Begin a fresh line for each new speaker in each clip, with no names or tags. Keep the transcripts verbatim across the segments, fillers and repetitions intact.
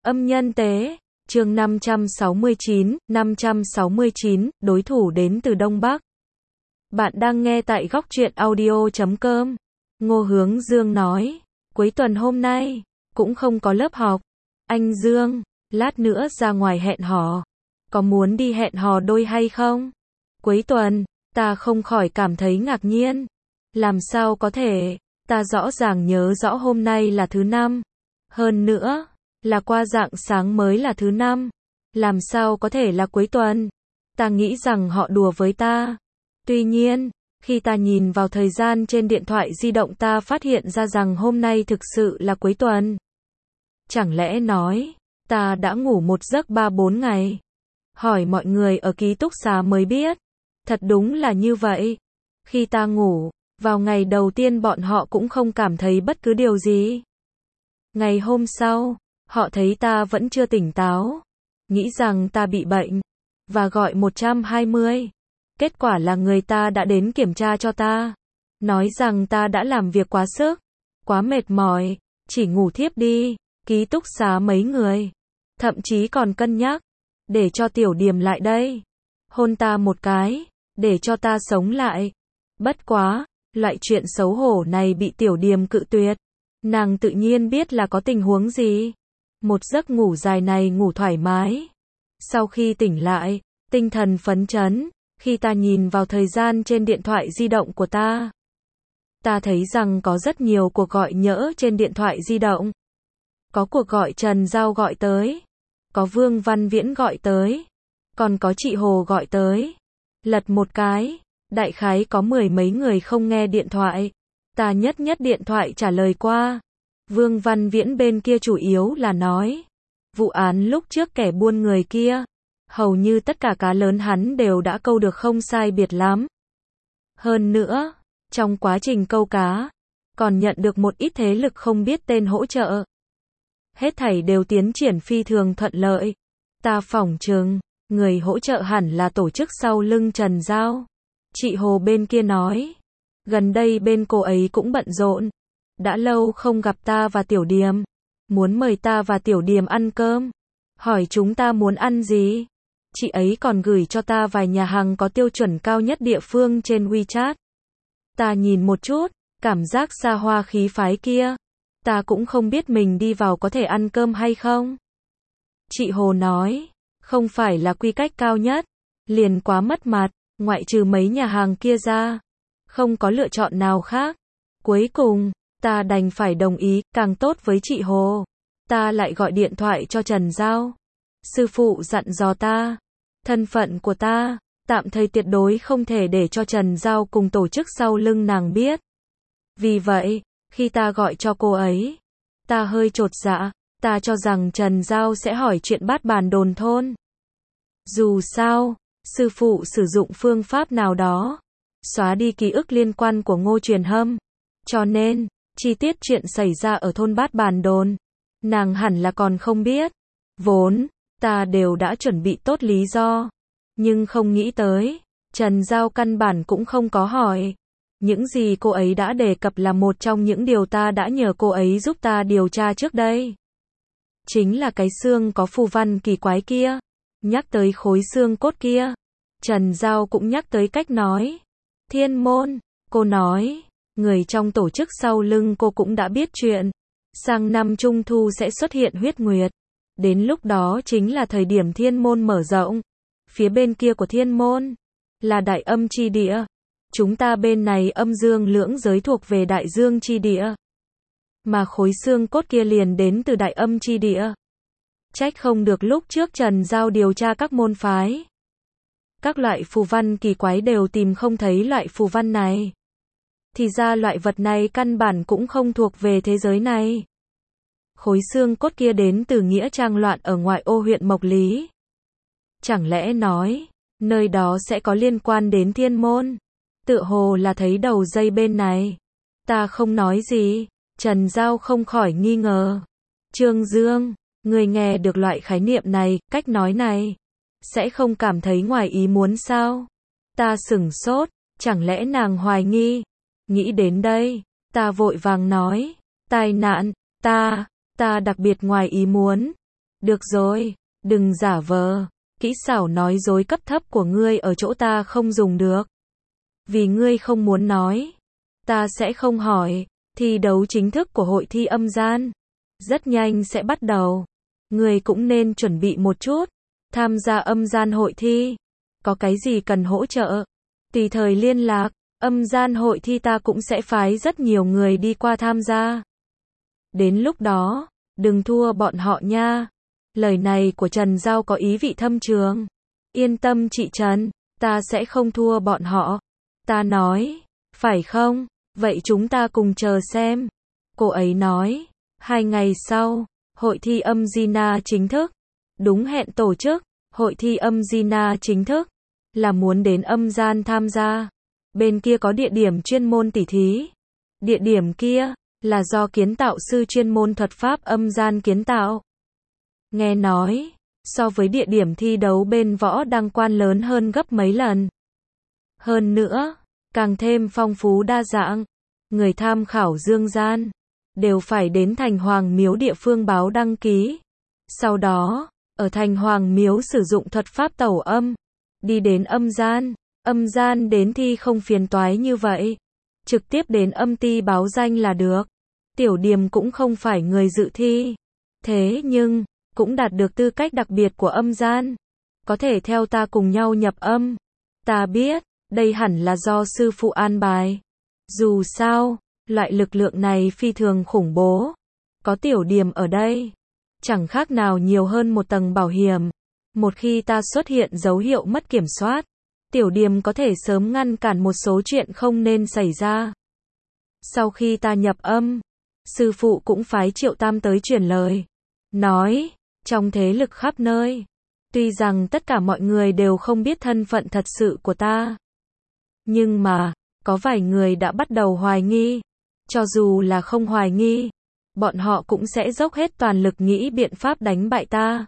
Âm nhân tế, chương năm trăm sáu mươi chín, năm trăm sáu mươi chín, đối thủ đến từ Đông Bắc. Bạn đang nghe tại góc truyện audio chấm com. Ngô Hướng Dương nói, cuối tuần hôm nay, cũng không có lớp học. Anh Dương, lát nữa ra ngoài hẹn hò. Có muốn đi hẹn hò đôi hay không? Cuối tuần, ta không khỏi cảm thấy ngạc nhiên. Làm sao có thể, ta rõ ràng nhớ rõ hôm nay là thứ năm. Hơn nữa, là qua rạng sáng mới là thứ năm. Làm sao có thể là cuối tuần? Ta nghĩ rằng họ đùa với ta. Tuy nhiên, khi ta nhìn vào thời gian trên điện thoại di động ta phát hiện ra rằng hôm nay thực sự là cuối tuần. Chẳng lẽ nói, ta đã ngủ một giấc ba bốn ngày? Hỏi mọi người ở ký túc xá mới biết. Thật đúng là như vậy. Khi ta ngủ, vào ngày đầu tiên bọn họ cũng không cảm thấy bất cứ điều gì. Ngày hôm sau, họ thấy ta vẫn chưa tỉnh táo, nghĩ rằng ta bị bệnh, và gọi một trăm hai mươi. Kết quả là người ta đã đến kiểm tra cho ta, nói rằng ta đã làm việc quá sức, quá mệt mỏi, chỉ ngủ thiếp đi. Ký túc xá mấy người, thậm chí còn cân nhắc, để cho Tiểu Điềm lại đây, hôn ta một cái, để cho ta sống lại. Bất quá, loại chuyện xấu hổ này bị Tiểu Điềm cự tuyệt. Nàng tự nhiên biết là có tình huống gì. Một giấc ngủ dài này ngủ thoải mái. Sau khi tỉnh lại, tinh thần phấn chấn, khi ta nhìn vào thời gian trên điện thoại di động của ta. Ta thấy rằng có rất nhiều cuộc gọi nhỡ trên điện thoại di động. Có cuộc gọi Trần Giao gọi tới. Có Vương Văn Viễn gọi tới. Còn có chị Hồ gọi tới. Lật một cái, đại khái có mười mấy người không nghe điện thoại. Ta nhất nhất điện thoại trả lời qua. Vương Văn Viễn bên kia chủ yếu là nói vụ án lúc trước kẻ buôn người kia. Hầu như tất cả cá lớn hắn đều đã câu được không sai biệt lắm. Hơn nữa, trong quá trình câu cá, còn nhận được một ít thế lực không biết tên hỗ trợ. Hết thảy đều tiến triển phi thường thuận lợi. Ta phỏng chừng, người hỗ trợ hẳn là tổ chức sau lưng Trần Giao. Chị Hồ bên kia nói, gần đây bên cô ấy cũng bận rộn. Đã lâu không gặp ta và Tiểu Điềm. Muốn mời ta và Tiểu Điềm ăn cơm. Hỏi chúng ta muốn ăn gì. Chị ấy còn gửi cho ta vài nhà hàng có tiêu chuẩn cao nhất địa phương trên WeChat. Ta nhìn một chút, cảm giác xa hoa khí phái kia. Ta cũng không biết mình đi vào có thể ăn cơm hay không. Chị Hồ nói, không phải là quy cách cao nhất. Liền quá mất mặt, ngoại trừ mấy nhà hàng kia ra. Không có lựa chọn nào khác. Cuối cùng, ta đành phải đồng ý, càng tốt với chị Hồ. Ta lại gọi điện thoại cho Trần Giao. Sư phụ dặn dò ta, thân phận của ta, tạm thời tuyệt đối không thể để cho Trần Giao cùng tổ chức sau lưng nàng biết. Vì vậy, khi ta gọi cho cô ấy, ta hơi chột dạ, ta cho rằng Trần Giao sẽ hỏi chuyện bát bàn đồn thôn. Dù sao, sư phụ sử dụng phương pháp nào đó, xóa đi ký ức liên quan của Ngô Truyền Hâm. Cho nên, chi tiết chuyện xảy ra ở thôn bát bàn đồn, nàng hẳn là còn không biết. Vốn, ta đều đã chuẩn bị tốt lý do. Nhưng không nghĩ tới, Trần Giao căn bản cũng không có hỏi. Những gì cô ấy đã đề cập là một trong những điều ta đã nhờ cô ấy giúp ta điều tra trước đây. Chính là cái xương có phù văn kỳ quái kia. Nhắc tới khối xương cốt kia, Trần Giao cũng nhắc tới cách nói. Thiên môn, cô nói, người trong tổ chức sau lưng cô cũng đã biết chuyện. Sang năm Trung Thu sẽ xuất hiện huyết nguyệt. Đến lúc đó chính là thời điểm thiên môn mở rộng. Phía bên kia của thiên môn, là đại âm chi địa. Chúng ta bên này âm dương lưỡng giới thuộc về đại dương chi địa. Mà khối xương cốt kia liền đến từ đại âm chi địa. Trách không được lúc trước Trần Giao điều tra các môn phái. Các loại phù văn kỳ quái đều tìm không thấy loại phù văn này. Thì ra loại vật này căn bản cũng không thuộc về thế giới này. Khối xương cốt kia đến từ nghĩa trang loạn ở ngoại ô huyện Mộc Lý. Chẳng lẽ nói, nơi đó sẽ có liên quan đến thiên môn? Tựa hồ là thấy đầu dây bên này. Ta không nói gì, Trần Giao không khỏi nghi ngờ. Trương Dương, người nghe được loại khái niệm này, cách nói này, sẽ không cảm thấy ngoài ý muốn sao? Ta sửng sốt, chẳng lẽ nàng hoài nghi? Nghĩ đến đây, ta vội vàng nói, tai nạn, ta, ta đặc biệt ngoài ý muốn. Được rồi, đừng giả vờ. Kỹ xảo nói dối cấp thấp của ngươi ở chỗ ta không dùng được. Vì ngươi không muốn nói, ta sẽ không hỏi. Thi đấu chính thức của hội thi âm gian rất nhanh sẽ bắt đầu. Ngươi cũng nên chuẩn bị một chút. Tham gia âm gian hội thi. Có cái gì cần hỗ trợ? Tùy thời liên lạc. Âm gian hội thi ta cũng sẽ phái rất nhiều người đi qua tham gia. Đến lúc đó, đừng thua bọn họ nha. Lời này của Trần Giao có ý vị thâm trường. Yên tâm chị Trần, ta sẽ không thua bọn họ. Ta nói, phải không? Vậy chúng ta cùng chờ xem. Cô ấy nói, hai ngày sau, hội thi âm Gina chính thức. Đúng hẹn tổ chức, hội thi âm Gina chính thức. Là muốn đến âm gian tham gia. Bên kia có địa điểm chuyên môn tỉ thí. Địa điểm kia, là do kiến tạo sư chuyên môn thuật pháp âm gian kiến tạo. Nghe nói, so với địa điểm thi đấu bên võ đăng quan lớn hơn gấp mấy lần. Hơn nữa, càng thêm phong phú đa dạng. Người tham khảo dương gian, đều phải đến thành Hoàng Miếu địa phương báo đăng ký. Sau đó, ở thành Hoàng Miếu sử dụng thuật pháp tẩu âm. Đi đến âm gian. Âm gian đến thi không phiền toái như vậy. Trực tiếp đến âm ty báo danh là được. Tiểu Điềm cũng không phải người dự thi. Thế nhưng, cũng đạt được tư cách đặc biệt của âm gian. Có thể theo ta cùng nhau nhập âm. Ta biết, đây hẳn là do sư phụ an bài. Dù sao, loại lực lượng này phi thường khủng bố. Có Tiểu Điềm ở đây. Chẳng khác nào nhiều hơn một tầng bảo hiểm. Một khi ta xuất hiện dấu hiệu mất kiểm soát, Tiểu Điềm có thể sớm ngăn cản một số chuyện không nên xảy ra. Sau khi ta nhập âm, sư phụ cũng phái Triệu Tam tới truyền lời. Nói, trong thế lực khắp nơi, tuy rằng tất cả mọi người đều không biết thân phận thật sự của ta. Nhưng mà, có vài người đã bắt đầu hoài nghi. Cho dù là không hoài nghi, bọn họ cũng sẽ dốc hết toàn lực nghĩ biện pháp đánh bại ta.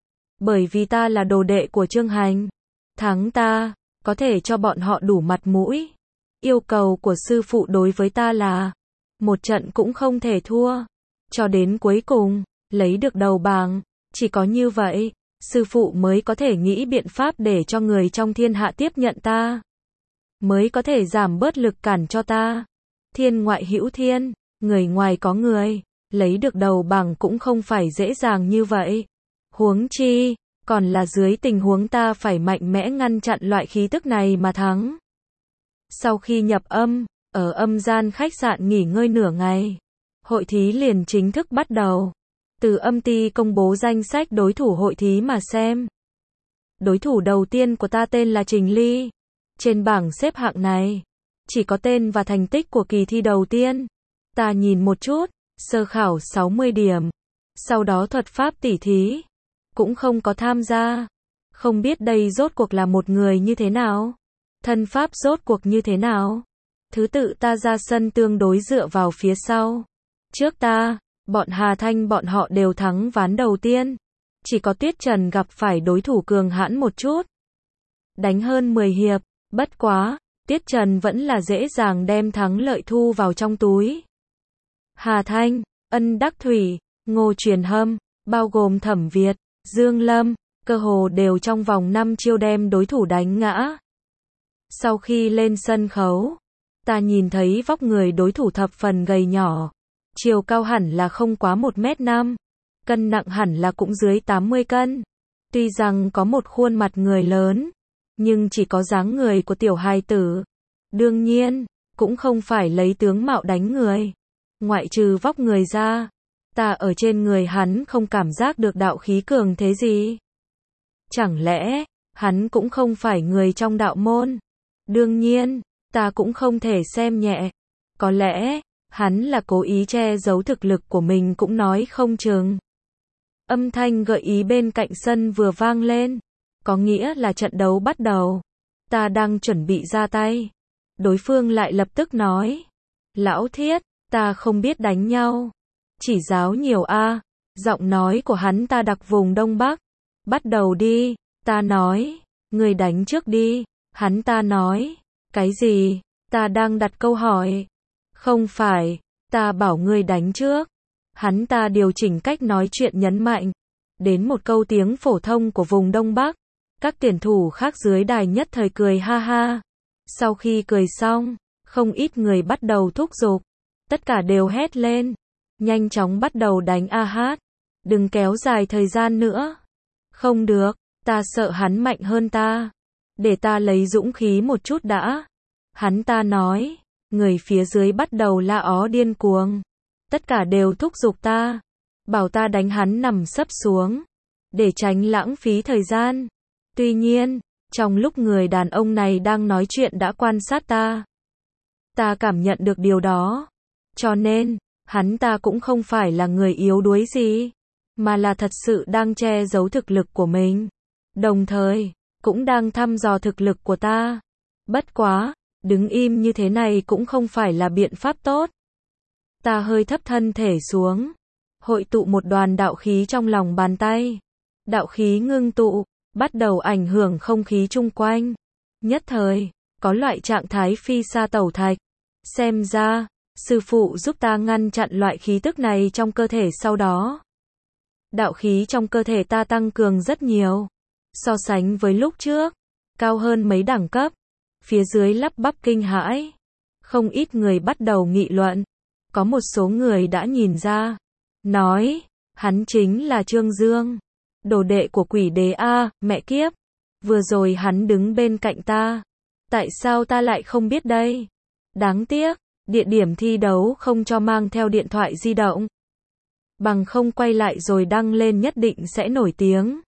Bởi vì ta là đồ đệ của Trương Hành. Thắng ta, có thể cho bọn họ đủ mặt mũi. Yêu cầu của sư phụ đối với ta là một trận cũng không thể thua. Cho đến cuối cùng, lấy được đầu bảng. Chỉ có như vậy, sư phụ mới có thể nghĩ biện pháp để cho người trong thiên hạ tiếp nhận ta. Mới có thể giảm bớt lực cản cho ta. Thiên ngoại hữu thiên, người ngoài có người. Lấy được đầu bảng cũng không phải dễ dàng như vậy. Huống chi, còn là dưới tình huống ta phải mạnh mẽ ngăn chặn loại khí tức này mà thắng. Sau khi nhập âm, ở âm gian khách sạn nghỉ ngơi nửa ngày, hội thí liền chính thức bắt đầu. Từ âm ty công bố danh sách đối thủ hội thí mà xem. Đối thủ đầu tiên của ta tên là Trình Ly. Trên bảng xếp hạng này, chỉ có tên và thành tích của kỳ thi đầu tiên. Ta nhìn một chút, sơ khảo sáu mươi điểm. Sau đó thuật pháp tỉ thí. Cũng không có tham gia. Không biết đây rốt cuộc là một người như thế nào? Thân pháp rốt cuộc như thế nào? Thứ tự ta ra sân tương đối dựa vào phía sau. Trước ta, bọn Hà Thanh bọn họ đều thắng ván đầu tiên. Chỉ có Tuyết Trần gặp phải đối thủ cường hãn một chút. Đánh hơn mười hiệp, bất quá, Tuyết Trần vẫn là dễ dàng đem thắng lợi thu vào trong túi. Hà Thanh, Ân Đắc Thủy, Ngô Truyền Hâm, bao gồm Thẩm Việt, Dương Lâm, cơ hồ đều trong vòng năm chiêu đem đối thủ đánh ngã. Sau khi lên sân khấu, ta nhìn thấy vóc người đối thủ thập phần gầy nhỏ. Chiều cao hẳn là không quá một mét năm. Cân nặng hẳn là cũng dưới tám mươi cân. Tuy rằng có một khuôn mặt người lớn, nhưng chỉ có dáng người của tiểu hài tử. Đương nhiên, cũng không phải lấy tướng mạo đánh người. Ngoại trừ vóc người ra, ta ở trên người hắn không cảm giác được đạo khí cường thế gì. Chẳng lẽ, hắn cũng không phải người trong đạo môn? Đương nhiên, ta cũng không thể xem nhẹ. Có lẽ, hắn là cố ý che giấu thực lực của mình cũng nói không chừng. Âm thanh gợi ý bên cạnh sân vừa vang lên. Có nghĩa là trận đấu bắt đầu. Ta đang chuẩn bị ra tay. Đối phương lại lập tức nói. Lão Thiết, ta không biết đánh nhau. Chỉ giáo nhiều a. Giọng nói của hắn ta đặc vùng Đông Bắc. Bắt đầu đi, ta nói. Người đánh trước đi. Hắn ta nói. Cái gì? Ta đang đặt câu hỏi. Không phải, ta bảo ngươi đánh trước. Hắn ta điều chỉnh cách nói chuyện nhấn mạnh. đến một câu tiếng phổ thông của vùng Đông Bắc. Các tuyển thủ khác dưới đài nhất thời cười ha ha. Sau khi cười xong, không ít người bắt đầu thúc giục. Tất cả đều hét lên. Nhanh chóng bắt đầu đánh a hát. Đừng kéo dài thời gian nữa. Không được, ta sợ hắn mạnh hơn ta. Để ta lấy dũng khí một chút đã. Hắn ta nói. Người phía dưới bắt đầu la ó điên cuồng. Tất cả đều thúc giục ta. Bảo ta đánh hắn nằm sấp xuống. Để tránh lãng phí thời gian. Tuy nhiên, trong lúc người đàn ông này đang nói chuyện đã quan sát ta. Ta cảm nhận được điều đó. Cho nên, hắn ta cũng không phải là người yếu đuối gì. Mà là thật sự đang che giấu thực lực của mình. Đồng thời, cũng đang thăm dò thực lực của ta. Bất quá, đứng im như thế này cũng không phải là biện pháp tốt. Ta hơi thấp thân thể xuống. Hội tụ một đoàn đạo khí trong lòng bàn tay. Đạo khí ngưng tụ, bắt đầu ảnh hưởng không khí chung quanh. Nhất thời, có loại trạng thái phi sa tẩu thạch. Xem ra, sư phụ giúp ta ngăn chặn loại khí tức này trong cơ thể sau đó. Đạo khí trong cơ thể ta tăng cường rất nhiều. So sánh với lúc trước, cao hơn mấy đẳng cấp. Phía dưới lắp bắp kinh hãi. Không ít người bắt đầu nghị luận. Có một số người đã nhìn ra. Nói, hắn chính là Trương Dương. Đồ đệ của quỷ đế A, mẹ kiếp. Vừa rồi hắn đứng bên cạnh ta. Tại sao ta lại không biết đây? Đáng tiếc, địa điểm thi đấu không cho mang theo điện thoại di động. Bằng không quay lại rồi đăng lên nhất định sẽ nổi tiếng.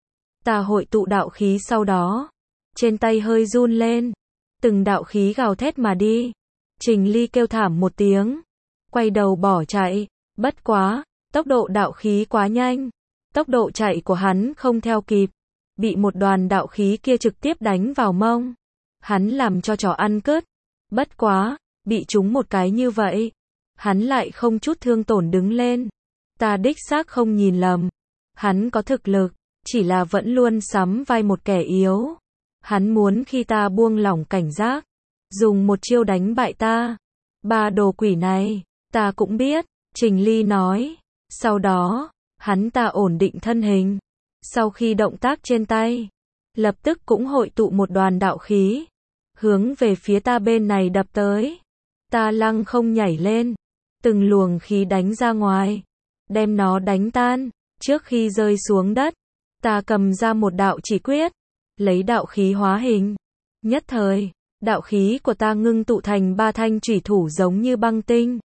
Ta hội tụ đạo khí sau đó. Trên tay hơi run lên. Từng đạo khí gào thét mà đi. Trình Ly kêu thảm một tiếng. Quay đầu bỏ chạy. Bất quá, tốc độ đạo khí quá nhanh. Tốc độ chạy của hắn không theo kịp. Bị một đoàn đạo khí kia trực tiếp đánh vào mông. Hắn làm cho chó ăn cứt. Bất quá, bị trúng một cái như vậy. Hắn lại không chút thương tổn đứng lên. Ta đích xác không nhìn lầm. Hắn có thực lực, chỉ là vẫn luôn sắm vai một kẻ yếu. Hắn muốn khi ta buông lỏng cảnh giác, dùng một chiêu đánh bại ta. Ba đồ quỷ này, ta cũng biết, Trình Ly nói. Sau đó, hắn ta ổn định thân hình. Sau khi động tác trên tay, lập tức cũng hội tụ một đoàn đạo khí. Hướng về phía ta bên này đập tới. Ta lăng không nhảy lên. Từng luồng khí đánh ra ngoài. Đem nó đánh tan. Trước khi rơi xuống đất, ta cầm ra một đạo chỉ quyết. Lấy đạo khí hóa hình. Nhất thời, đạo khí của ta ngưng tụ thành ba thanh chủy thủ giống như băng tinh.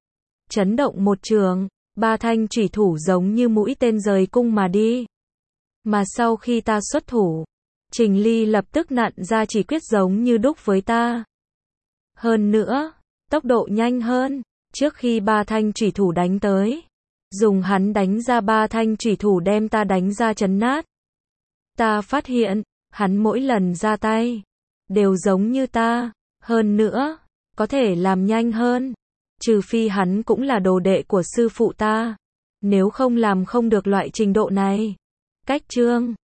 Chấn động một trường, ba thanh chủy thủ giống như mũi tên rời cung mà đi. Mà sau khi ta xuất thủ, Trình Ly lập tức nặn ra chỉ quyết giống như đúc với ta. Hơn nữa, tốc độ nhanh hơn, trước khi ba thanh chủy thủ đánh tới. Dùng hắn đánh ra ba thanh chủy thủ đem ta đánh ra chấn nát. Ta phát hiện, hắn mỗi lần ra tay, đều giống như ta. Hơn nữa, có thể làm nhanh hơn. Trừ phi hắn cũng là đồ đệ của sư phụ ta. Nếu không làm không được loại trình độ này. Cách chương